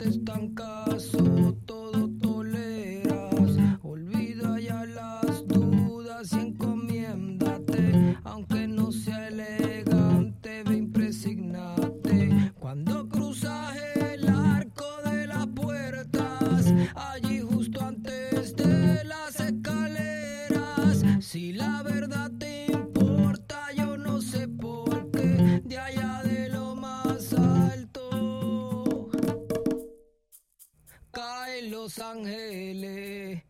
haces tan caso, todo toleras. Olvida ya las dudas y encomiéndate, aunque no sea elegante, ve impresignate. Cuando cruzas el arco de las puertas, allí justo antes de las escaleras, si la verdad te importa, yo no sé por qué, de allá de lo más alto caen los ángeles.